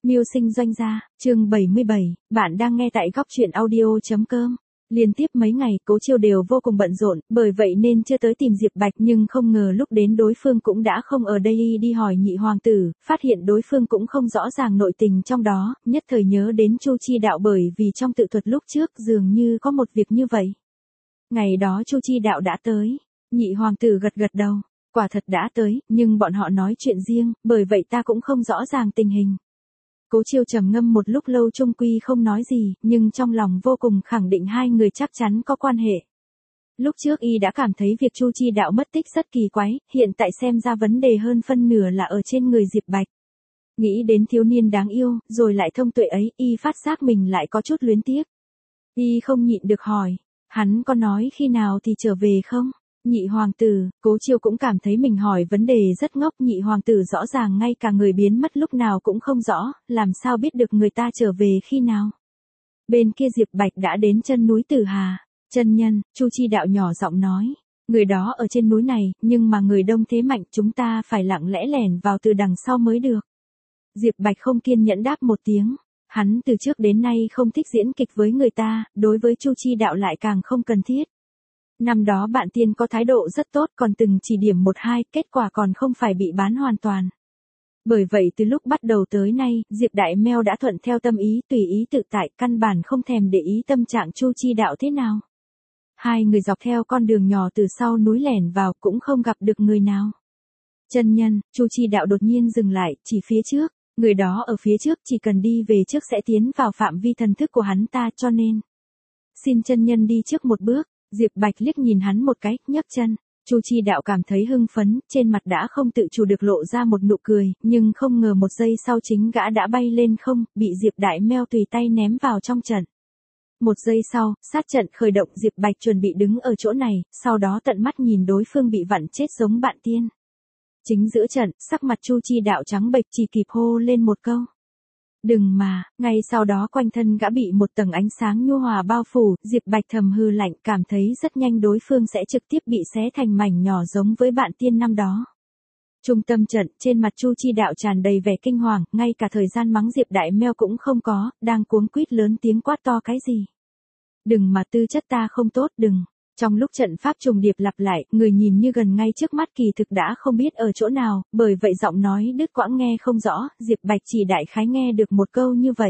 Mưu sinh doanh gia, chương 77, bạn đang nghe tại góc truyện audio.com. Liên tiếp mấy ngày, Cố Chiêu đều vô cùng bận rộn, bởi vậy nên chưa tới tìm Diệp Bạch, nhưng không ngờ lúc đến đối phương cũng đã không ở đây. Đi hỏi nhị hoàng tử, phát hiện đối phương cũng không rõ ràng nội tình trong đó, nhất thời nhớ đến Chu Chi Đạo, bởi vì trong tự thuật lúc trước dường như có một việc như vậy. Ngày đó Chu Chi Đạo đã tới, nhị hoàng tử gật gật đầu, quả thật đã tới, nhưng bọn họ nói chuyện riêng, bởi vậy ta cũng không rõ ràng tình hình. Cố Chiêu trầm ngâm một lúc lâu chung quy không nói gì, nhưng trong lòng vô cùng khẳng định hai người chắc chắn có quan hệ. Lúc trước y đã cảm thấy việc Chu Chi Đạo mất tích rất kỳ quái, hiện tại xem ra vấn đề hơn phân nửa là ở trên người Diệp Bạch. Nghĩ đến thiếu niên đáng yêu, rồi lại thông tuệ ấy, y phát giác mình lại có chút luyến tiếc. Y không nhịn được hỏi, hắn có nói khi nào thì trở về không? Nhị hoàng tử, Cố Chiêu cũng cảm thấy mình hỏi vấn đề rất ngốc, nhị hoàng tử rõ ràng ngay cả người biến mất lúc nào cũng không rõ, làm sao biết được người ta trở về khi nào. Bên kia Diệp Bạch đã đến chân núi Tử Hà, chân nhân, Chu Chi Đạo nhỏ giọng nói, người đó ở trên núi này, nhưng mà người đông thế mạnh, chúng ta phải lặng lẽ lẻn vào từ đằng sau mới được. Diệp Bạch không kiên nhẫn đáp một tiếng, hắn từ trước đến nay không thích diễn kịch với người ta, đối với Chu Chi Đạo lại càng không cần thiết. Năm đó bạn tiên có thái độ rất tốt, còn từng chỉ điểm một hai, kết quả còn không phải bị bán hoàn toàn. Bởi vậy từ lúc bắt đầu tới nay, Diệp Đại Meo đã thuận theo tâm ý, tùy ý tự tại, căn bản không thèm để ý tâm trạng Chu Chi Đạo thế nào. Hai người dọc theo con đường nhỏ từ sau núi lẻn vào, cũng không gặp được người nào. Chân nhân, Chu Chi Đạo đột nhiên dừng lại, chỉ phía trước, người đó ở phía trước, chỉ cần đi về trước sẽ tiến vào phạm vi thần thức của hắn ta, cho nên xin chân nhân đi trước một bước. Diệp Bạch liếc nhìn hắn một cái, nhấc chân. Chu Chi Đạo cảm thấy hưng phấn, trên mặt đã không tự chủ được lộ ra một nụ cười, nhưng không ngờ một giây sau chính gã đã bay lên không, bị Diệp Đại Meo tùy tay ném vào trong trận. Một giây sau, sát trận khởi động, Diệp Bạch chuẩn bị đứng ở chỗ này, sau đó tận mắt nhìn đối phương bị vặn chết giống bạn tiên. Chính giữa trận, sắc mặt Chu Chi Đạo trắng bệch, chỉ kịp hô lên một câu. Đừng mà, ngay sau đó quanh thân gã bị một tầng ánh sáng nhu hòa bao phủ, Diệp Bạch thầm hư lạnh, cảm thấy rất nhanh đối phương sẽ trực tiếp bị xé thành mảnh nhỏ giống với bạn tiên năm đó. Trung tâm trận, trên mặt Chu Chi Đạo tràn đầy vẻ kinh hoàng, ngay cả thời gian mắng Diệp Đại Meo cũng không có, đang cuống quýt lớn tiếng quát to cái gì. Đừng mà, tư chất ta không tốt, đừng. Trong lúc trận pháp trùng điệp lặp lại, người nhìn như gần ngay trước mắt kỳ thực đã không biết ở chỗ nào, bởi vậy giọng nói đứt quãng nghe không rõ, Diệp Bạch chỉ đại khái nghe được một câu như vậy.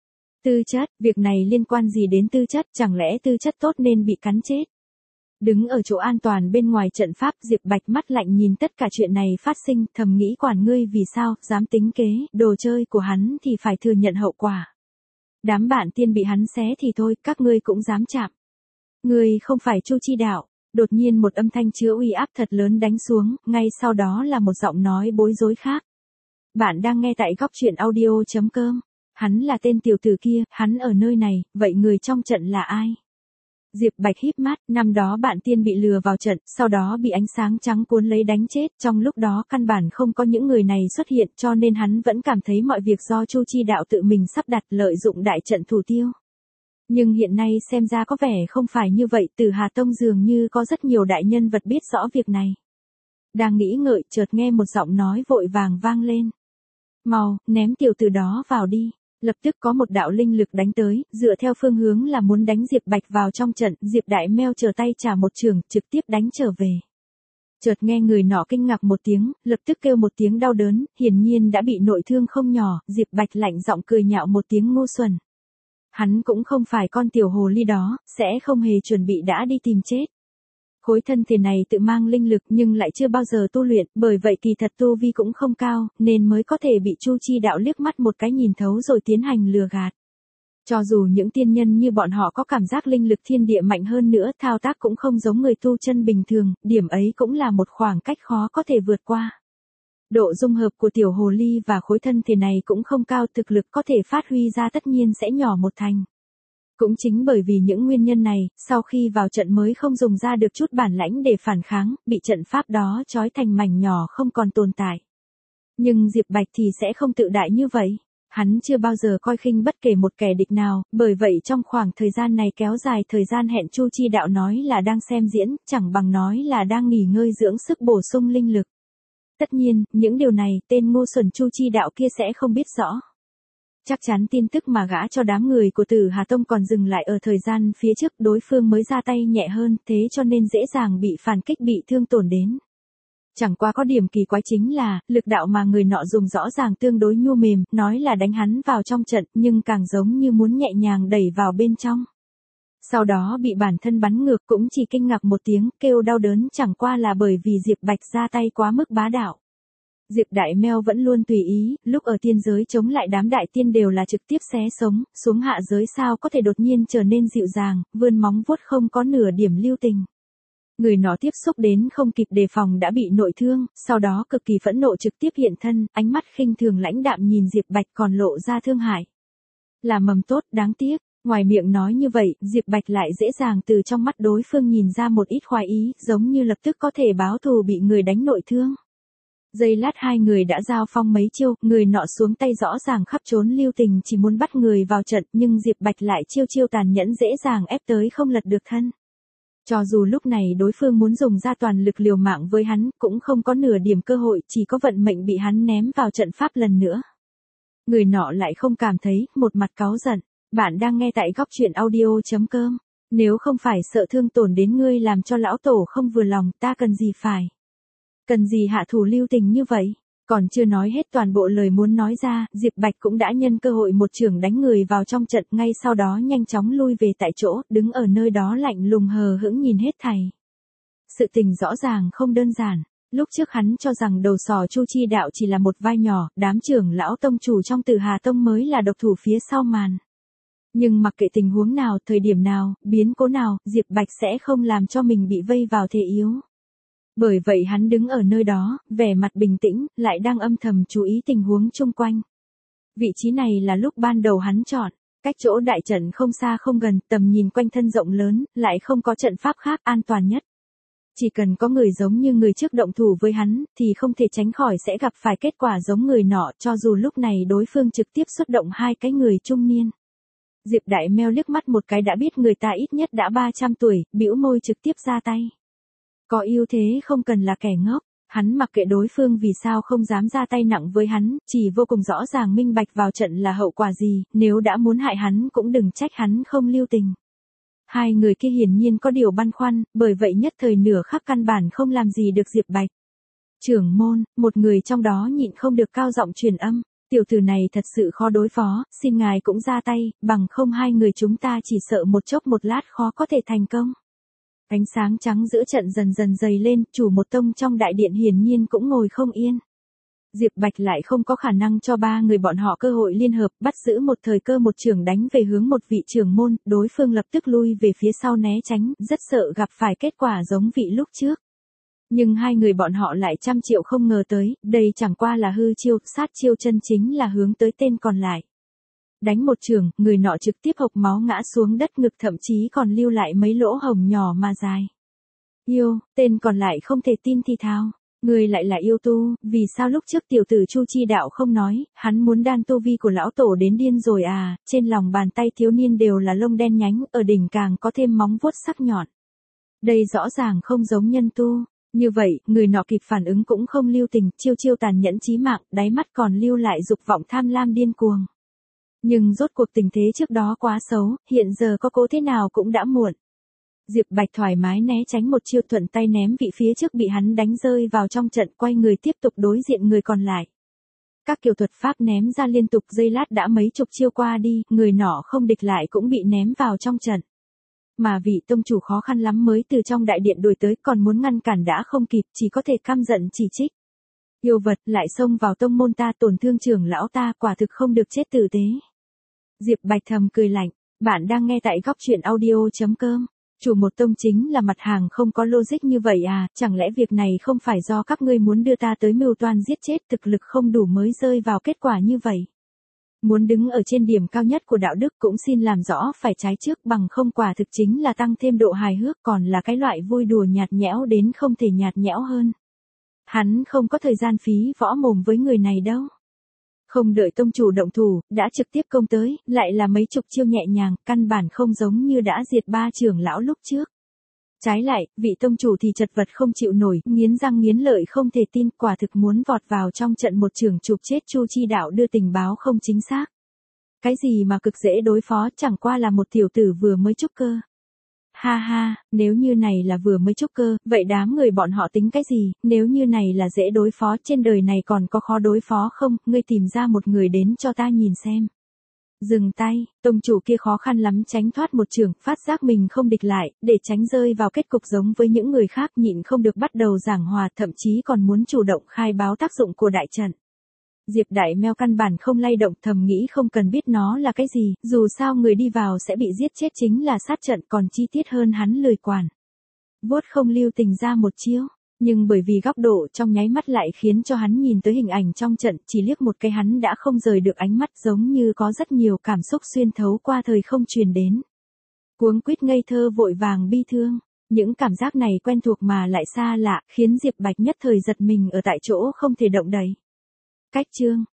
Tư chất, việc này liên quan gì đến tư chất, chẳng lẽ tư chất tốt nên bị cắn chết? Đứng ở chỗ an toàn bên ngoài trận pháp, Diệp Bạch mắt lạnh nhìn tất cả chuyện này phát sinh, thầm nghĩ quản ngươi vì sao, dám tính kế, đồ chơi của hắn thì phải thừa nhận hậu quả. Đám bạn tiên bị hắn xé thì thôi, các ngươi cũng dám chạm. Ngươi không phải Chu Chi Đạo. Đột nhiên một âm thanh chứa uy áp thật lớn đánh xuống, ngay sau đó là một giọng nói bối rối khác. Bạn đang nghe tại góc truyện audio.com. Hắn là tên tiểu tử kia, hắn ở nơi này, vậy người trong trận là ai? Diệp Bạch híp mắt, năm đó bạn tiên bị lừa vào trận, sau đó bị ánh sáng trắng cuốn lấy đánh chết, trong lúc đó căn bản không có những người này xuất hiện, cho nên hắn vẫn cảm thấy mọi việc do Chu Chi Đạo tự mình sắp đặt, lợi dụng đại trận thủ tiêu. Nhưng hiện nay xem ra có vẻ không phải như vậy, Tử Hà Tông dường như có rất nhiều đại nhân vật biết rõ việc này. Đang nghĩ ngợi, chợt nghe một giọng nói vội vàng vang lên. Mau, ném tiểu tử đó vào đi. Lập tức có một đạo linh lực đánh tới, dựa theo phương hướng là muốn đánh Diệp Bạch vào trong trận, Diệp Đại Meo trở tay trả một chưởng, trực tiếp đánh trở về. Chợt nghe người nọ kinh ngạc một tiếng, lập tức kêu một tiếng đau đớn, hiển nhiên đã bị nội thương không nhỏ, Diệp Bạch lạnh giọng cười nhạo một tiếng ngu xuẩn. Hắn cũng không phải con tiểu hồ ly đó, sẽ không hề chuẩn bị đã đi tìm chết. Khối thân thể này tự mang linh lực nhưng lại chưa bao giờ tu luyện, bởi vậy kỳ thật tu vi cũng không cao, nên mới có thể bị Chu Chi Đạo liếc mắt một cái nhìn thấu rồi tiến hành lừa gạt. Cho dù những tiên nhân như bọn họ có cảm giác linh lực thiên địa mạnh hơn nữa, thao tác cũng không giống người tu chân bình thường, điểm ấy cũng là một khoảng cách khó có thể vượt qua. Độ dung hợp của tiểu hồ ly và khối thân thể này cũng không cao, thực lực có thể phát huy ra tất nhiên sẽ nhỏ một thành. Cũng chính bởi vì những nguyên nhân này, sau khi vào trận mới không dùng ra được chút bản lãnh để phản kháng, bị trận pháp đó trói thành mảnh nhỏ không còn tồn tại. Nhưng Diệp Bạch thì sẽ không tự đại như vậy. Hắn chưa bao giờ coi khinh bất kể một kẻ địch nào, bởi vậy trong khoảng thời gian này kéo dài thời gian hẹn Chu Chi Đạo nói là đang xem diễn, chẳng bằng nói là đang nghỉ ngơi dưỡng sức bổ sung linh lực. Tất nhiên, những điều này tên ngu xuẩn Chu Chi Đạo kia sẽ không biết rõ. Chắc chắn tin tức mà gã cho đám người của Tử Hà Tông còn dừng lại ở thời gian phía trước, đối phương mới ra tay nhẹ hơn, thế cho nên dễ dàng bị phản kích, bị thương tổn đến. Chẳng qua có điểm kỳ quái chính là, lực đạo mà người nọ dùng rõ ràng tương đối nhu mềm, nói là đánh hắn vào trong trận, nhưng càng giống như muốn nhẹ nhàng đẩy vào bên trong. Sau đó bị bản thân bắn ngược, cũng chỉ kinh ngạc một tiếng, kêu đau đớn, chẳng qua là bởi vì Diệp Bạch ra tay quá mức bá đạo. Diệp Đại Meo vẫn luôn tùy ý, lúc ở tiên giới chống lại đám đại tiên đều là trực tiếp xé sống, xuống hạ giới sao có thể đột nhiên trở nên dịu dàng, vươn móng vuốt không có nửa điểm lưu tình. Người nó tiếp xúc đến không kịp đề phòng đã bị nội thương, sau đó cực kỳ phẫn nộ trực tiếp hiện thân, ánh mắt khinh thường lãnh đạm nhìn Diệp Bạch còn lộ ra thương hại. Là mầm tốt, đáng tiếc, ngoài miệng nói như vậy, Diệp Bạch lại dễ dàng từ trong mắt đối phương nhìn ra một ít khoái ý, giống như lập tức có thể báo thù bị người đánh nội thương. Giây lát hai người đã giao phong mấy chiêu, người nọ xuống tay rõ ràng khắp trốn lưu tình chỉ muốn bắt người vào trận, nhưng Diệp Bạch lại chiêu chiêu tàn nhẫn dễ dàng ép tới không lật được thân. Cho dù lúc này đối phương muốn dùng ra toàn lực liều mạng với hắn, cũng không có nửa điểm cơ hội, chỉ có vận mệnh bị hắn ném vào trận pháp lần nữa. Người nọ lại không cảm thấy, một mặt cáu giận. Bạn đang nghe tại góc truyện audio.com. Nếu không phải sợ thương tổn đến ngươi làm cho lão tổ không vừa lòng, ta cần gì phải. Cần gì hạ thủ lưu tình như vậy? Còn chưa nói hết toàn bộ lời muốn nói ra, Diệp Bạch cũng đã nhân cơ hội một chưởng đánh người vào trong trận, ngay sau đó nhanh chóng lui về tại chỗ, đứng ở nơi đó lạnh lùng hờ hững nhìn hết thảy. Sự tình rõ ràng không đơn giản. Lúc trước hắn cho rằng đầu sò Chu Chi Đạo chỉ là một vai nhỏ, đám trưởng lão tông chủ trong Tử Hà Tông mới là độc thủ phía sau màn. Nhưng mặc kệ tình huống nào, thời điểm nào, biến cố nào, Diệp Bạch sẽ không làm cho mình bị vây vào thế yếu. Bởi vậy hắn đứng ở nơi đó, vẻ mặt bình tĩnh, lại đang âm thầm chú ý tình huống chung quanh. Vị trí này là lúc ban đầu hắn chọn, cách chỗ đại trận không xa không gần, tầm nhìn quanh thân rộng lớn, lại không có trận pháp khác an toàn nhất. Chỉ cần có người giống như người trước động thủ với hắn, thì không thể tránh khỏi sẽ gặp phải kết quả giống người nọ, cho dù lúc này đối phương trực tiếp xuất động hai cái người trung niên. Diệp Đại Meo liếc mắt một cái đã biết người ta ít nhất đã 300 tuổi, bĩu môi trực tiếp ra tay. Có ưu thế không cần là kẻ ngốc, hắn mặc kệ đối phương vì sao không dám ra tay nặng với hắn, chỉ vô cùng rõ ràng minh bạch vào trận là hậu quả gì, nếu đã muốn hại hắn cũng đừng trách hắn không lưu tình. Hai người kia hiển nhiên có điều băn khoăn, bởi vậy nhất thời nửa khắc căn bản không làm gì được Diệp Bạch. Trưởng môn, một người trong đó nhịn không được cao giọng truyền âm. Tiểu tử này thật sự khó đối phó, xin ngài cũng ra tay, bằng không hai người chúng ta chỉ sợ một chốc một lát khó có thể thành công. Ánh sáng trắng giữa trận dần dần dày lên, chủ một tông trong đại điện hiển nhiên cũng ngồi không yên. Diệp Bạch lại không có khả năng cho ba người bọn họ cơ hội liên hợp, bắt giữ một thời cơ một chưởng đánh về hướng một vị trưởng môn, đối phương lập tức lui về phía sau né tránh, rất sợ gặp phải kết quả giống vị lúc trước. Nhưng hai người bọn họ lại 100 triệu không ngờ tới, đây chẳng qua là hư chiêu, sát chiêu chân chính là hướng tới tên còn lại. Đánh một trường, người nọ trực tiếp hộc máu ngã xuống đất, ngực thậm chí còn lưu lại mấy lỗ hổng nhỏ mà dài. Yêu, tên còn lại không thể tin thì thào. Người lại là yêu tu, vì sao lúc trước tiểu tử Chu Chi Đạo không nói, hắn muốn đan tu vi của lão tổ đến điên rồi à, trên lòng bàn tay thiếu niên đều là lông đen nhánh, ở đỉnh càng có thêm móng vuốt sắc nhọn. Đây rõ ràng không giống nhân tu. Như vậy, người nọ kịp phản ứng cũng không lưu tình, chiêu chiêu tàn nhẫn chí mạng, đáy mắt còn lưu lại dục vọng tham lam điên cuồng. Nhưng rốt cuộc tình thế trước đó quá xấu, hiện giờ có cố thế nào cũng đã muộn. Diệp Bạch thoải mái né tránh một chiêu, thuận tay ném vị phía trước bị hắn đánh rơi vào trong trận, quay người tiếp tục đối diện người còn lại. Các kiểu thuật pháp ném ra liên tục, giây lát đã mấy chục chiêu qua đi, người nọ không địch lại cũng bị ném vào trong trận. Mà vị tông chủ khó khăn lắm mới từ trong đại điện đuổi tới, còn muốn ngăn cản đã không kịp, chỉ có thể căm giận chỉ trích. Yêu vật lại xông vào tông môn ta, tổn thương trưởng lão ta, quả thực không được chết tử tế. Diệp Bạch thầm cười lạnh, bạn đang nghe tại góc truyện audio.com. Chủ một tông chính là mặt hàng không có logic như vậy à, chẳng lẽ việc này không phải do các ngươi muốn đưa ta tới mưu toan giết chết, thực lực không đủ mới rơi vào kết quả như vậy. Muốn đứng ở trên điểm cao nhất của đạo đức cũng xin làm rõ phải trái trước, bằng không quả thực chính là tăng thêm độ hài hước, còn là cái loại vui đùa nhạt nhẽo đến không thể nhạt nhẽo hơn. Hắn không có thời gian phí võ mồm với người này đâu. Không đợi tông chủ động thủ, đã trực tiếp công tới, lại là mấy chục chiêu nhẹ nhàng, căn bản không giống như đã diệt ba trưởng lão lúc trước. Trái lại, vị tông chủ thì chật vật không chịu nổi, nghiến răng nghiến lợi không thể tin, quả thực muốn vọt vào trong trận một chưởng chụp chết Chu Chi Đạo đưa tình báo không chính xác. Cái gì mà cực dễ đối phó, chẳng qua là một tiểu tử vừa mới trúc cơ. Ha ha, nếu như này là vừa mới trúc cơ, vậy đám người bọn họ tính cái gì, nếu như này là dễ đối phó, trên đời này còn có khó đối phó không, ngươi tìm ra một người đến cho ta nhìn xem. Dừng tay, tông chủ kia khó khăn lắm tránh thoát một trường, phát giác mình không địch lại, để tránh rơi vào kết cục giống với những người khác, nhịn không được bắt đầu giảng hòa, thậm chí còn muốn chủ động khai báo tác dụng của đại trận. Diệp Đại Meo căn bản không lay động, thầm nghĩ không cần biết nó là cái gì, dù sao người đi vào sẽ bị giết chết chính là sát trận, còn chi tiết hơn hắn lười quản. Vuốt không lưu tình ra một chiêu, nhưng bởi vì góc độ trong nháy mắt lại khiến cho hắn nhìn tới hình ảnh trong trận, chỉ liếc một cái hắn đã không rời được ánh mắt, giống như có rất nhiều cảm xúc xuyên thấu qua thời không truyền đến. Cuống quýt ngây thơ vội vàng bi thương, những cảm giác này quen thuộc mà lại xa lạ, khiến Diệp Bạch nhất thời giật mình ở tại chỗ không thể động đậy. Cách chương